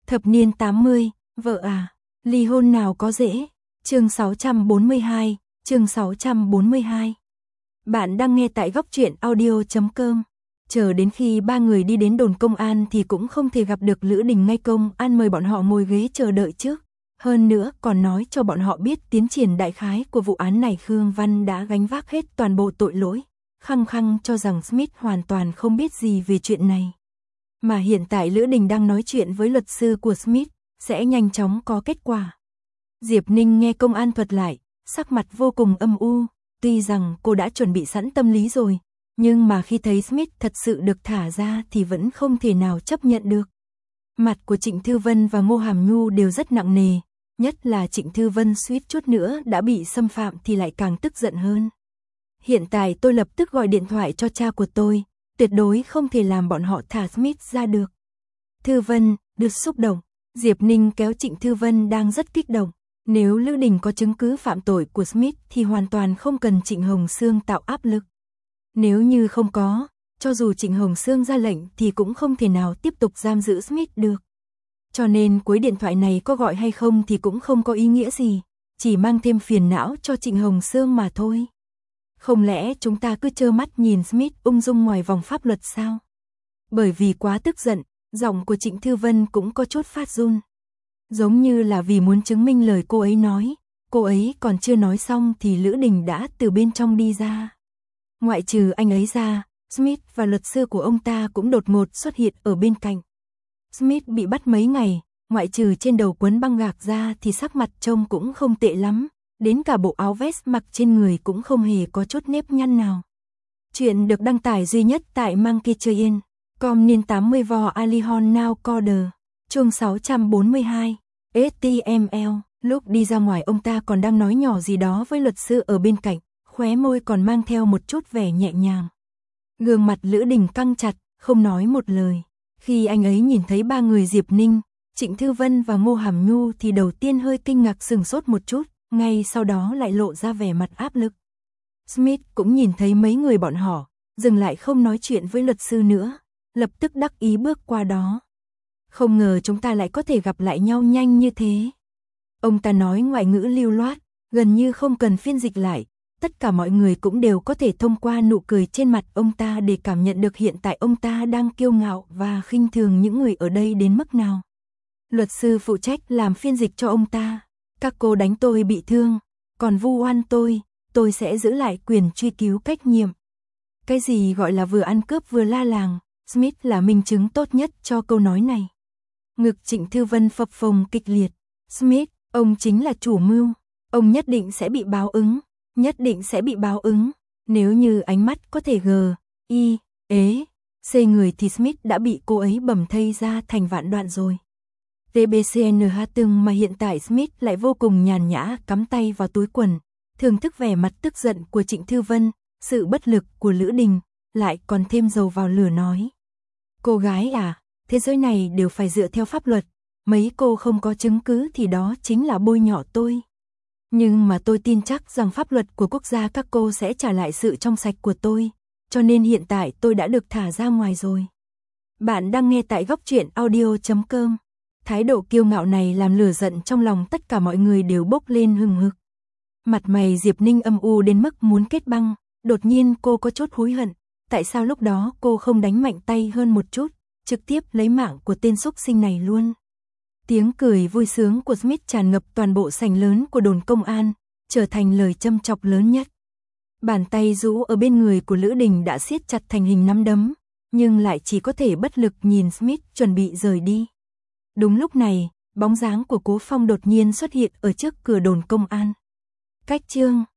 Thập niên 80, vợ à, ly hôn nào có dễ. Chương 642, chương 642. Bạn đang nghe tại góc truyện audio.com. Chờ đến khi ba người đi đến đồn công an thì cũng không thể gặp được Lữ Đình ngay công an mời bọn họ ngồi ghế chờ đợi trước. Hơn nữa còn nói cho bọn họ biết tiến triển đại khái của vụ án này. Khương Văn đã gánh vác hết toàn bộ tội lỗi, khăng khăng cho rằng Smith hoàn toàn không biết gì về chuyện này. Mà hiện tại Lữ Đình đang nói chuyện với luật sư của Smith, sẽ nhanh chóng có kết quả. Diệp Ninh nghe công an thuật lại, sắc mặt vô cùng âm u, tuy rằng cô đã chuẩn bị sẵn tâm lý rồi, nhưng mà khi thấy Smith thật sự được thả ra thì vẫn không thể nào chấp nhận được. Mặt của Trịnh Thư Vân và Ngô Hàm Nhu đều rất nặng nề, nhất là Trịnh Thư Vân suýt chút nữa đã bị xâm phạm thì lại càng tức giận hơn. Hiện tại tôi lập tức gọi điện thoại cho cha của tôi, tuyệt đối không thể làm bọn họ thả Smith ra được. Thư Vân, được xúc động, Diệp Ninh kéo Trịnh Thư Vân đang rất kích động. Nếu Lữ Đình có chứng cứ phạm tội của Smith thì hoàn toàn không cần Trịnh Hồng Sương tạo áp lực. Nếu như không có, cho dù Trịnh Hồng Sương ra lệnh thì cũng không thể nào tiếp tục giam giữ Smith được. Cho nên cuối điện thoại này có gọi hay không thì cũng không có ý nghĩa gì, chỉ mang thêm phiền não cho Trịnh Hồng Sương mà thôi. Không lẽ chúng ta cứ trơ mắt nhìn Smith ung dung ngoài vòng pháp luật sao? Bởi vì quá tức giận, giọng của Trịnh Thư Vân cũng có chút phát run. Giống như là vì muốn chứng minh lời cô ấy nói, cô ấy còn chưa nói xong thì Lữ Đình đã từ bên trong đi ra. Ngoại trừ anh ấy ra, Smith và luật sư của ông ta cũng đột ngột xuất hiện ở bên cạnh. Smith bị bắt mấy ngày, ngoại trừ trên đầu quấn băng gạc ra thì sắc mặt trông cũng không tệ lắm, đến cả bộ áo vest mặc trên người cũng không hề có chút nếp nhăn nào. Chuyện được đăng tải duy nhất tại Monkey.com niên 80 vò Alihon Now Coder, chương 642, HTML. Lúc đi ra ngoài ông ta còn đang nói nhỏ gì đó với luật sư ở bên cạnh, khóe môi còn mang theo một chút vẻ nhẹ nhàng. Gương mặt Lữ Đình căng chặt, không nói một lời. Khi anh ấy nhìn thấy ba người Diệp Ninh, Trịnh Thư Vân và Ngô Hàm Nhu thì đầu tiên hơi kinh ngạc sừng sốt một chút, ngay sau đó lại lộ ra vẻ mặt áp lực. Smith cũng nhìn thấy mấy người bọn họ, dừng lại không nói chuyện với luật sư nữa, lập tức đắc ý bước qua đó. Không ngờ chúng ta lại có thể gặp lại nhau nhanh như thế. Ông ta nói ngoại ngữ lưu loát, gần như không cần phiên dịch lại, tất cả mọi người cũng đều có thể thông qua nụ cười trên mặt ông ta để cảm nhận được hiện tại ông ta đang kiêu ngạo và khinh thường những người ở đây đến mức nào. Luật sư phụ trách làm phiên dịch cho ông ta. Các cô đánh tôi bị thương, còn vu oan tôi sẽ giữ lại quyền truy cứu trách nhiệm. Cái gì gọi là vừa ăn cướp vừa la làng, Smith là minh chứng tốt nhất cho câu nói này. Ngực Trịnh Thư Vân phập phồng kịch liệt. Smith, ông chính là chủ mưu, ông nhất định sẽ bị báo ứng, nhất định sẽ bị báo ứng. Nếu như ánh mắt có thể C người thì Smith đã bị cô ấy bầm thây ra thành vạn đoạn rồi. TBCNH từng mà hiện tại Smith lại vô cùng nhàn nhã cắm tay vào túi quần, thưởng thức vẻ mặt tức giận của Trịnh Thư Vân, sự bất lực của Lữ Đình, lại còn thêm dầu vào lửa nói. Cô gái à, thế giới này đều phải dựa theo pháp luật, mấy cô không có chứng cứ thì đó chính là bôi nhọ tôi. Nhưng mà tôi tin chắc rằng pháp luật của quốc gia các cô sẽ trả lại sự trong sạch của tôi, cho nên hiện tại tôi đã được thả ra ngoài rồi. Bạn đang nghe tại góc truyện audio.com. Thái độ kiêu ngạo này làm lửa giận trong lòng tất cả mọi người đều bốc lên hừng hực. Mặt mày Diệp Ninh âm u đến mức muốn kết băng, đột nhiên cô có chút hối hận, tại sao lúc đó cô không đánh mạnh tay hơn một chút, trực tiếp lấy mạng của tên xúc sinh này luôn. Tiếng cười vui sướng của Smith tràn ngập toàn bộ sảnh lớn của đồn công an, trở thành lời châm chọc lớn nhất. Bàn tay rũ ở bên người của Lữ Đình đã siết chặt thành hình nắm đấm, nhưng lại chỉ có thể bất lực nhìn Smith chuẩn bị rời đi. Đúng lúc này, bóng dáng của Cố Phong đột nhiên xuất hiện ở trước cửa đồn công an. Cách chương